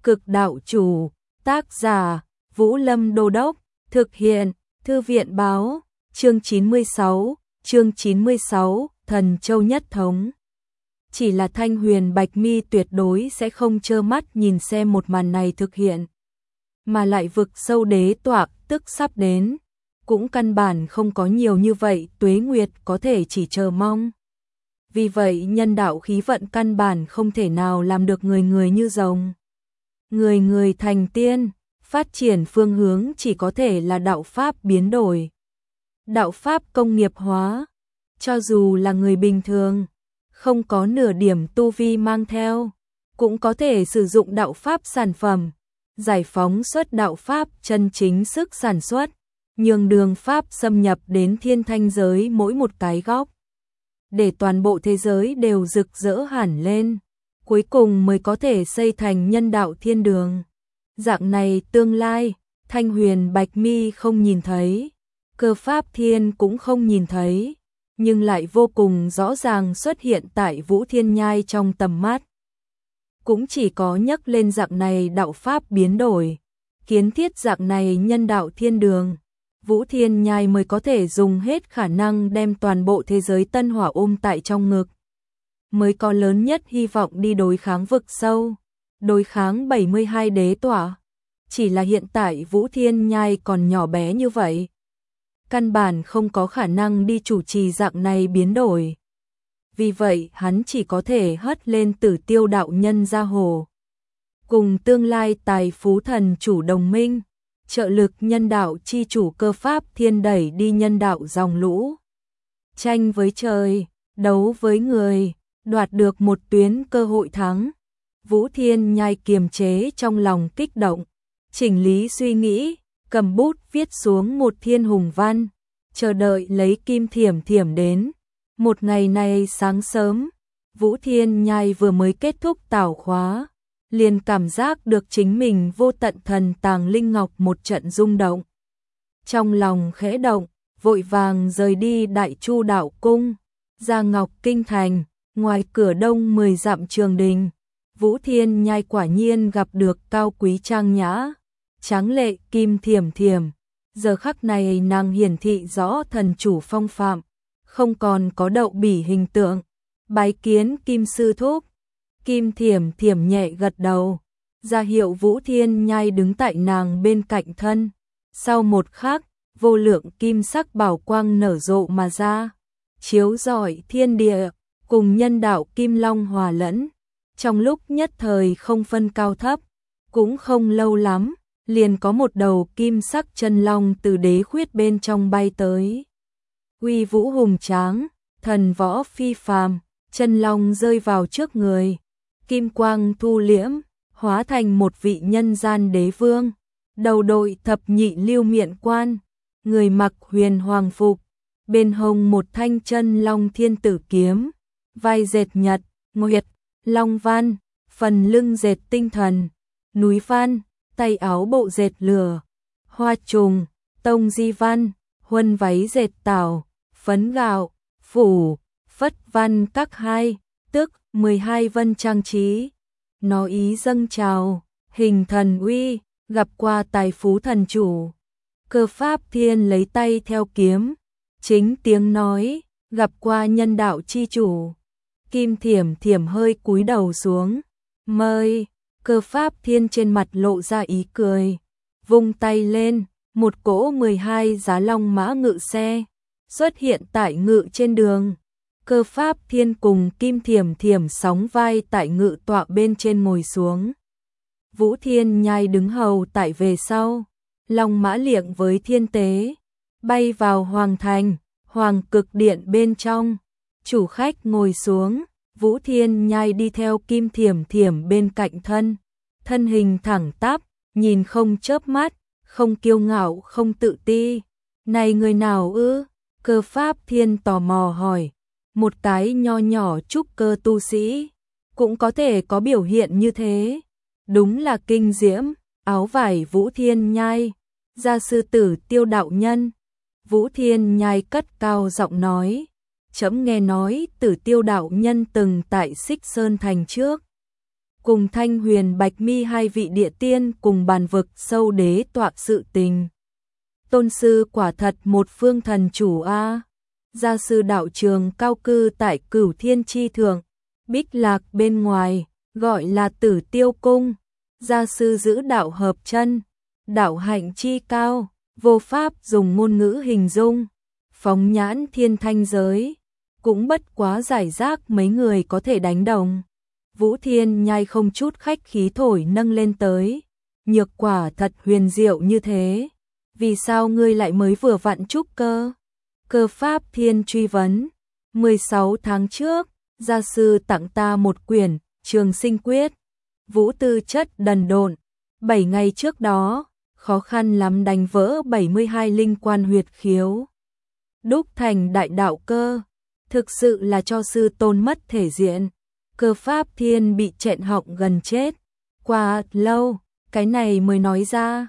Cực đạo chủ, tác giả, Vũ Lâm Đô Đốc, thực hiện, Thư viện báo, chương 96, Thần Châu Nhất Thống. Chỉ là Thanh Huyền Bạch Mi tuyệt đối sẽ không trơ mắt nhìn xem một màn này thực hiện, mà lại vực sâu đế tọa tức sắp đến, cũng căn bản không có nhiều như vậy tuế nguyệt có thể chỉ chờ mong. Vì vậy nhân đạo khí vận căn bản không thể nào làm được người người như rồng. Người người thành tiên, phát triển phương hướng chỉ có thể là đạo pháp biến đổi. Đạo pháp công nghiệp hóa, cho dù là người bình thường, không có nửa điểm tu vi mang theo, cũng có thể sử dụng đạo pháp sản phẩm, giải phóng xuất đạo pháp chân chính sức sản xuất, nhường đường pháp xâm nhập đến thiên thanh giới mỗi một cái góc, để toàn bộ thế giới đều rực rỡ hẳn lên, cuối cùng mới có thể xây thành nhân đạo thiên đường. Dạng này tương lai, Thanh Huyền Bạch Mi không nhìn thấy, Cơ Pháp Thiên cũng không nhìn thấy, nhưng lại vô cùng rõ ràng xuất hiện tại Vũ Thiên Nhai trong tầm mắt. Cũng chỉ có nhắc lên dạng này đạo pháp biến đổi, kiến thiết dạng này nhân đạo thiên đường, Vũ Thiên Nhai mới có thể dùng hết khả năng đem toàn bộ thế giới tân hỏa ôm tại trong ngực, mới có lớn nhất hy vọng đi đối kháng vực sâu, đối kháng 72 đế tọa. Chỉ là hiện tại Vũ Thiên Nhai còn nhỏ bé như vậy, căn bản không có khả năng đi chủ trì dạng này biến đổi. Vì vậy hắn chỉ có thể hất lên Tử Tiêu đạo nhân ra hồ, cùng tương lai tài phú thần chủ đồng minh, trợ lực nhân đạo chi chủ Cơ Pháp Thiên đẩy đi nhân đạo dòng lũ. Tranh với trời, đấu với người, đoạt được một tuyến cơ hội thắng. Vũ Thiên Nhai kiềm chế trong lòng kích động, chỉnh lý suy nghĩ, cầm bút viết xuống một thiên hùng văn, chờ đợi lấy Kim Thiểm Thiểm đến. Một ngày này sáng sớm, Vũ Thiên Nhai vừa mới kết thúc tảo khóa, liền cảm giác được chính mình vô tận thần tàng linh ngọc một trận rung động. Trong lòng khẽ động, vội vàng rời đi Đại Chu đạo cung, ra Ngọc Kinh thành, ngoài cửa đông 10 dặm trường đình. Vũ Thiên Nhai quả nhiên gặp được cao quý trang nhã, tráng lệ Kim Thiểm Thiểm. Giờ khắc này nàng hiển thị rõ thần chủ phong phạm, không còn có đậu bỉ hình tượng. Bái kiến Kim sư thúc. Kim Thiểm Thiểm nhẹ gật đầu, ra hiệu Vũ Thiên Nhai đứng tại nàng bên cạnh thân. Sau một khắc, vô lượng kim sắc bảo quang nở rộ mà ra, chiếu rọi thiên địa, cùng nhân đạo kim long hòa lẫn. Trong lúc nhất thời không phân cao thấp, cũng không lâu lắm, liền có một đầu kim sắc chân long từ đế khuyết bên trong bay tới. Uy vũ hùng tráng, thần võ phi phàm, chân long rơi vào trước người, kim quang thu liễm, hóa thành một vị nhân gian đế vương, đầu đội thập nhị lưu miện quan, người mặc huyền hoàng phục, bên hông một thanh chân long thiên tử kiếm, vai dệt nhật, nguyệt, long văn, phần lưng dệt tinh thần, núi văn, tay áo bộ dệt lửa, hoa trùng, tông di văn, huân váy dệt tảo, phấn gạo, phủ, phất văn các hai, tức 12 vân trang trí. Nó ý dâng trào, hình thần uy, gặp qua tài phú thần chủ. Cơ Pháp Thiên lấy tay theo kiếm, chính tiếng nói, gặp qua nhân đạo chi chủ. Kim Thiểm Thiểm hơi cúi đầu xuống, mời. Cơ Pháp Thiên trên mặt lộ ra ý cười, vung tay lên, một cỗ 12 giá long mã ngự xe xuất hiện tại ngự trên đường. Cơ Pháp Thiên cùng Kim Thiểm Thiểm sóng vai tại ngự tọa bên trên ngồi xuống. Vũ Thiên Nhai đứng hầu tại về sau, long mã liệng với thiên tế, bay vào hoàng thành, hoàng cực điện bên trong. Chủ khách ngồi xuống, Vũ Thiên Nhai đi theo Kim Thiểm Thiểm bên cạnh thân hình thẳng tắp, nhìn không chớp mắt, không kiêu ngạo không tự ti. Này người nào ư? Cơ Pháp Thiên tò mò hỏi. Một cái nho nhỏ trúc cơ tu sĩ, cũng có thể có biểu hiện như thế. Đúng là kinh diễm, áo vải Vũ Thiên Nhai, gia sư Tử Tiêu đạo nhân. Vũ Thiên Nhai cất cao giọng nói, trẫm nghe nói Tử Tiêu đạo nhân từng tại Xích Sơn thành trước cùng Thanh Huyền Bạch Mi hai vị địa tiên cùng bàn vực sâu đế tọa sự tình. Tôn sư quả thật một phương thần chủ a. Gia sư đạo trường cao cư tại Cửu Thiên chi thượng, Bích Lạc bên ngoài, gọi là Tử Tiêu cung. Gia sư giữ đạo hợp chân, đạo hạnh chi cao, vô pháp dùng ngôn ngữ hình dung. Phóng nhãn thiên thanh giới, cũng bất quá giải rác mấy người có thể đánh đồng. Vũ Thiên Nhai không chút khách khí thổi nâng lên tới. Nhược quả thật huyền diệu như thế. Vì sao ngươi lại mới vừa vặn trúc cơ? Cơ Pháp Thiên truy vấn. 16 tháng trước, gia sư tặng ta một quyển Trường Sinh Quyết. Vũ tư chất đần độn. 7 ngày trước đó, khó khăn lắm đánh vỡ 72 linh quan huyệt khiếu. Đúc thành đại đạo cơ. Thực sự là cho sư tôn mất thể diện. Cơ Pháp Thiên bị chẹn họng gần chết. Qua lâu, cái này mới nói ra.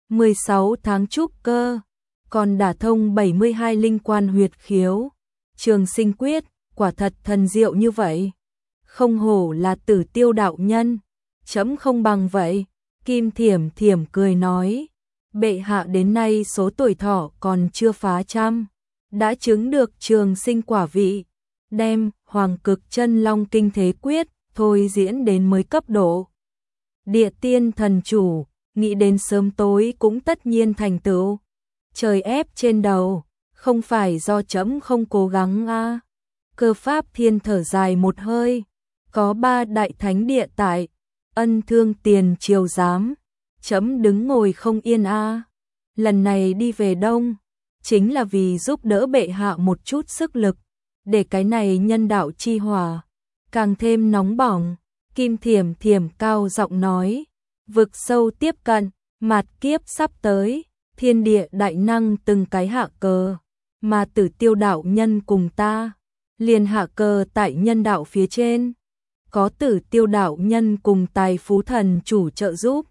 16 tháng trúc cơ, còn đả thông 72 linh quan huyệt khiếu. Trường Sinh Quyết, quả thật thần diệu như vậy. Không hổ là Tử Tiêu đạo nhân. Chấm không bằng vậy. Kim Thiểm Thiểm cười nói. Bệ hạ đến nay số tuổi thọ còn chưa phá trăm. Đã chứng được trường sinh quả vị. Đem Hoàng Cực Chân Long Kinh Thế Quyết thôi diễn đến mới cấp độ. Địa tiên thần chủ, nghĩ đến sớm tối cũng tất nhiên thành tựu. Trời ép trên đầu, không phải do chấm không cố gắng a. Cơ Pháp Thiên thở dài một hơi. Có 3 đại thánh địa tại, ân thương tiền triều giám. Chấm đứng ngồi không yên a. Lần này đi về Đông, chính là vì giúp đỡ bệ hạ một chút sức lực, để cái này nhân đạo chi hỏa càng thêm nóng bỏng. Kim Thiểm Thiểm cao giọng nói. Vực sâu tiếp cận, mạt kiếp sắp tới, thiên địa đại năng từng cái hạ cờ, mà Tử Tiêu đạo nhân cùng ta liền hạ cờ tại nhân đạo phía trên. Có Tử Tiêu đạo nhân cùng Tài Phú thần chủ trợ giúp,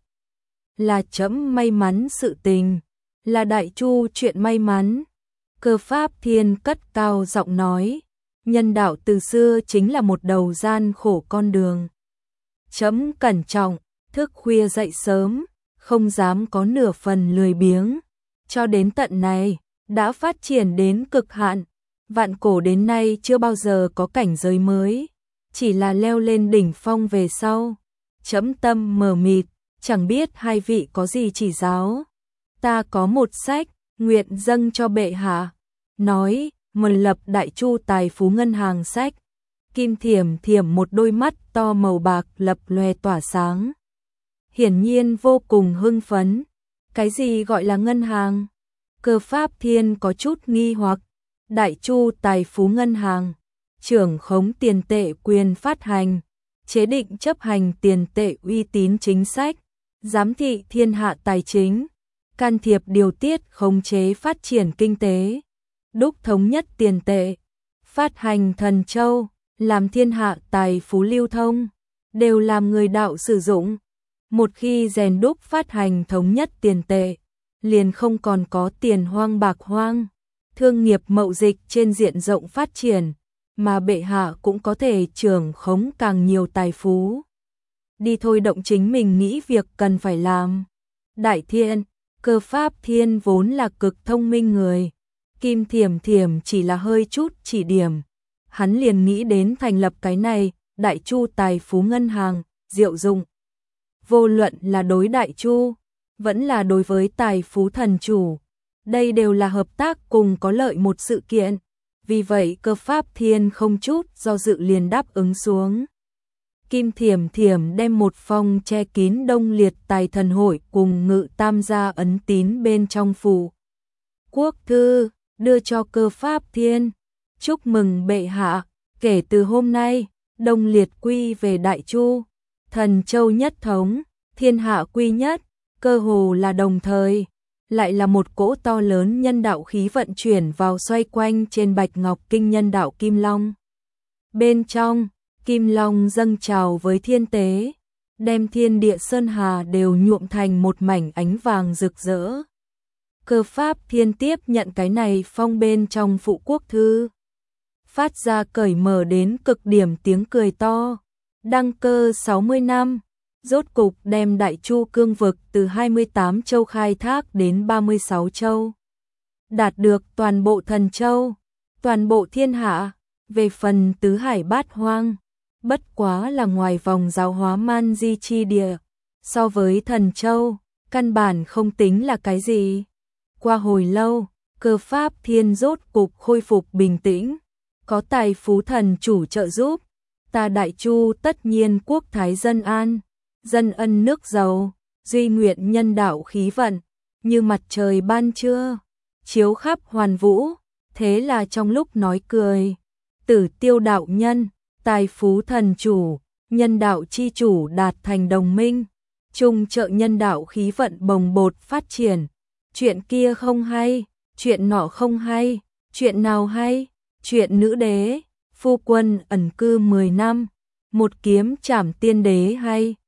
là chấm may mắn sự tình, là đại chu chuyện may mắn. Cơ Pháp Thiên cất cao giọng nói. Nhân đạo từ xưa chính là một đầu gian khổ con đường. Chấm cẩn trọng, thức khuya dậy sớm, không dám có nửa phần lười biếng. Cho đến tận này, đã phát triển đến cực hạn. Vạn cổ đến nay chưa bao giờ có cảnh giới mới, chỉ là leo lên đỉnh phong về sau. Chấm tâm mờ mịt, chẳng biết hai vị có gì chỉ giáo. Ta có một sách, nguyện dâng cho bệ hạ. Nói, một lập Đại Chu Tài Phú ngân hàng sách. Kim Thiểm Thiểm một đôi mắt to màu bạc lập lòe tỏa sáng. Hiển nhiên vô cùng hưng phấn. Cái gì gọi là ngân hàng? Cơ Pháp Thiên có chút nghi hoặc. Đại Chu Tài Phú ngân hàng, trưởng khống tiền tệ quyền phát hành, chế định chấp hành tiền tệ uy tín chính sách, giám thị thiên hạ tài chính, can thiệp điều tiết khống chế phát triển kinh tế, đúc thống nhất tiền tệ, phát hành thần châu, làm thiên hạ tài phú lưu thông, đều làm người đạo sử dụng. Một khi rèn đúc phát hành thống nhất tiền tệ, liền không còn có tiền hoang bạc hoang. Thương nghiệp mậu dịch trên diện rộng phát triển, mà bệ hạ cũng có thể trưởng khống càng nhiều tài phú. Đi thôi động chính mình nghĩ việc cần phải làm. Đại Thiên, Cơ Pháp Thiên vốn là cực thông minh người. Kim Thiểm Thiểm chỉ là hơi chút chỉ điểm. Hắn liền nghĩ đến thành lập cái này, Đại Chu Tài Phú Ngân hàng, diệu dụng. Vô luận là đối Đại Chu, vẫn là đối với Tài Phú Thần Chủ. Đây đều là hợp tác cùng có lợi một sự kiện. Vì vậy Cơ Pháp Thiên không chút do dự liền đáp ứng xuống. Kim Thiểm Thiểm đem một phong che kín Đông Liệt Tài Thần Hội cùng Ngự Tam gia ấn tín bên trong phủ quốc thư, đưa cho Cơ Pháp Thiên. Chúc mừng bệ hạ, kể từ hôm nay, Đông Liệt quy về Đại Chu, Thần Châu nhất thống, thiên hạ quy nhất, cơ hồ là đồng thời. Lại là một cỗ to lớn nhân đạo khí vận chuyển vào xoay quanh trên Bạch Ngọc Kinh nhân đạo Kim Long. Bên trong, Kim Long dâng trào với thiên tế, đem thiên địa sơn hà đều nhuộm thành một mảnh ánh vàng rực rỡ. Cơ Pháp Thiên tiếp nhận cái này phong bên trong phụ quốc thư, phát ra cởi mở đến cực điểm tiếng cười to. Đăng cơ 60 năm, rốt cục đem Đại Chu cương vực từ 28 châu khai thác đến 36 châu. Đạt được toàn bộ thần châu, toàn bộ thiên hạ, về phần tứ hải bát hoang, bất quá là ngoài vòng giáo hóa man di chi địa, so với thần châu, căn bản không tính là cái gì. Qua hồi lâu, Cơ Pháp Thiên rốt cục khôi phục bình tĩnh, có tài phú thần chủ trợ giúp, ta Đại Chu tất nhiên quốc thái dân an, dân ân nước giàu, duy nguyện nhân đạo khí vận, như mặt trời ban trưa, chiếu khắp hoàn vũ. Thế là trong lúc nói cười, Tử Tiêu đạo nhân, tài phú thần chủ, nhân đạo chi chủ đạt thành đồng minh, chung trợ nhân đạo khí vận bồng bột phát triển. Chuyện kia không hay, chuyện nọ không hay, chuyện nào hay? Chuyện nữ đế, phu quân ẩn cư 10 năm, một kiếm trảm tiên đế hay.